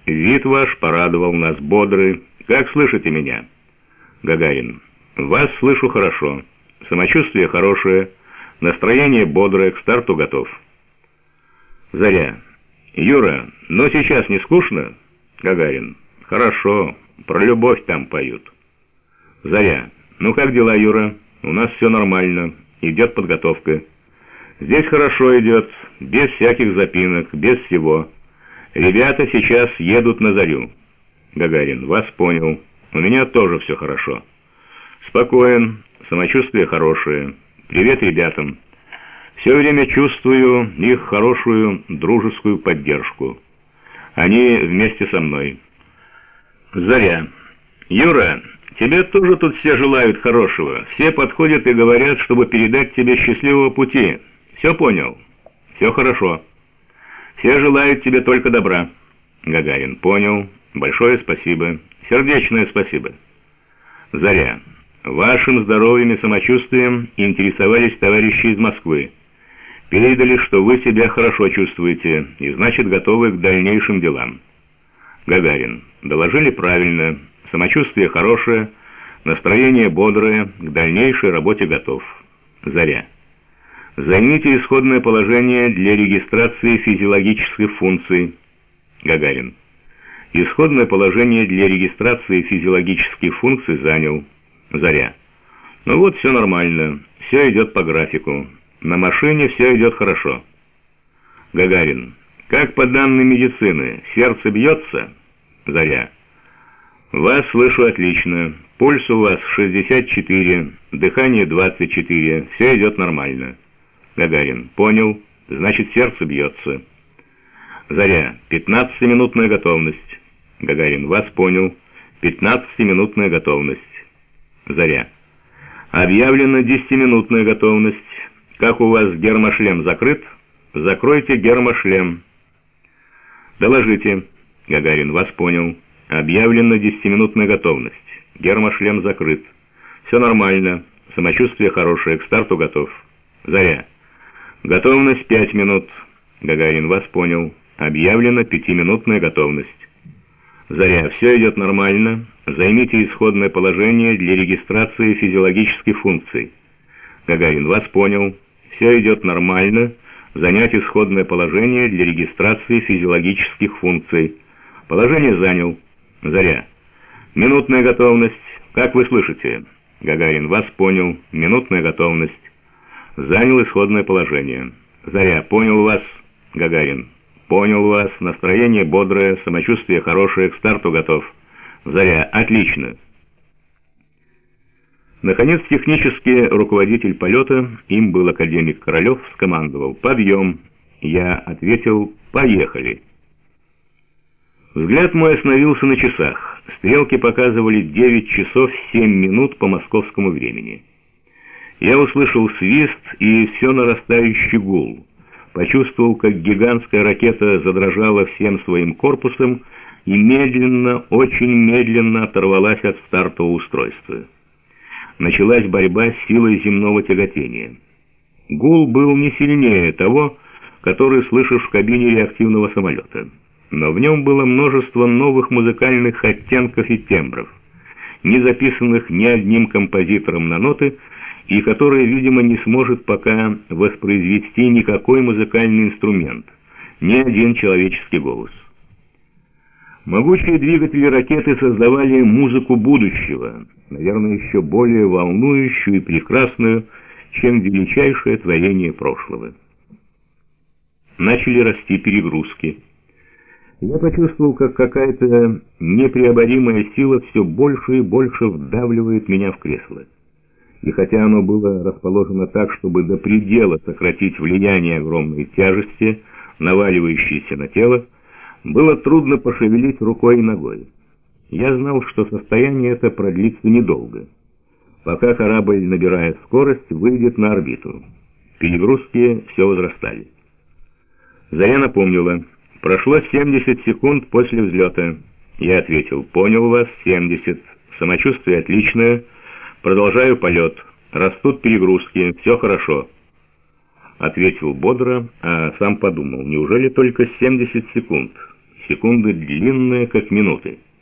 Вид ваш порадовал нас, бодрый. Как слышите меня? Гагарин. Вас слышу хорошо. Самочувствие хорошее. Настроение бодрое, к старту готов. Заря. Юра, но сейчас не скучно? Гагарин. Хорошо. Про любовь там поют. Заря. Ну как дела, Юра? У нас все нормально. Идет подготовка. Здесь хорошо идет, без всяких запинок, без всего. Ребята сейчас едут на Зарю. Гагарин. Вас понял. У меня тоже все хорошо. Спокоен, самочувствие хорошее. Привет ребятам. Все время чувствую их хорошую дружескую поддержку. Они вместе со мной. Заря. Юра, тебе тоже тут все желают хорошего. Все подходят и говорят, чтобы передать тебе счастливого пути. Все понял? Все хорошо. Все желают тебе только добра. Гагарин. Понял. Большое спасибо. Сердечное спасибо. Заря. Вашим здоровьем и самочувствием интересовались товарищи из Москвы. Передали, что вы себя хорошо чувствуете и, значит, готовы к дальнейшим делам. Гагарин. Доложили правильно. Самочувствие хорошее, настроение бодрое, к дальнейшей работе готов. Заря. Займите исходное положение для регистрации физиологических функций. Гагарин. Исходное положение для регистрации физиологических функций занял. Заря. Ну вот, все нормально, все идет по графику. На машине все идет хорошо. Гагарин. Как по данным медицины, сердце бьется? Заря. Вас слышу отлично. Пульс у вас 64, дыхание 24, все идет нормально. Гагарин. Понял. Значит, сердце бьется. Заря. 15-минутная готовность. Гагарин. Вас понял. 15-минутная готовность. Заря. Объявлена 10-минутная готовность. Как у вас гермошлем закрыт? Закройте гермошлем. Доложите. Гагарин. Вас понял. Объявлена 10-минутная готовность. Гермошлем закрыт. Все нормально. Самочувствие хорошее. К старту готов. Заря. Готовность 5 минут. Гагарин. Вас понял. Объявлена 5-минутная готовность. Заря. Все идет нормально. Займите исходное положение для регистрации физиологических функций. Гагарин. Вас понял. Все идет нормально. Занять исходное положение для регистрации физиологических функций. Положение занял. Заря. Минутная готовность. Как вы слышите? Гагарин. Вас понял. Минутная готовность. Занял исходное положение. Заря. Понял вас. Гагарин. Понял вас. Настроение бодрое, самочувствие хорошее, к старту готов. Заря. Отлично. Наконец, технический руководитель полета, им был академик Королев, скомандовал: «Подъем!» Я ответил: «Поехали!» Взгляд мой остановился на часах. Стрелки показывали 9 часов 7 минут по московскому времени. Я услышал свист и все нарастающий гул. Почувствовал, как гигантская ракета задрожала всем своим корпусом и медленно, очень медленно оторвалась от стартового устройства. Началась борьба с силой земного тяготения. Гул был не сильнее того, который слышишь в кабине реактивного самолета. Но в нем было множество новых музыкальных оттенков и тембров, не записанных ни одним композитором на ноты, и которые, видимо, не сможет пока воспроизвести никакой музыкальный инструмент, ни один человеческий голос. Могучие двигатели ракеты создавали музыку будущего, наверное, еще более волнующую и прекрасную, чем величайшее творение прошлого. Начали расти перегрузки. Я почувствовал, как какая-то непреоборимая сила все больше и больше вдавливает меня в кресло. И хотя оно было расположено так, чтобы до предела сократить влияние огромной тяжести, наваливающейся на тело, было трудно пошевелить рукой и ногой. Я знал, что состояние это продлится недолго, пока корабль, набирая скорость, выйдет на орбиту. Перегрузки все возрастали. Заря напомнила: прошло 70 секунд после взлета. Я ответил: понял вас, 70. Самочувствие отличное. Продолжаю полет. Растут перегрузки. Все хорошо. Ответил бодро, а сам подумал: неужели только 70 секунд? секунды длинные, как минуты.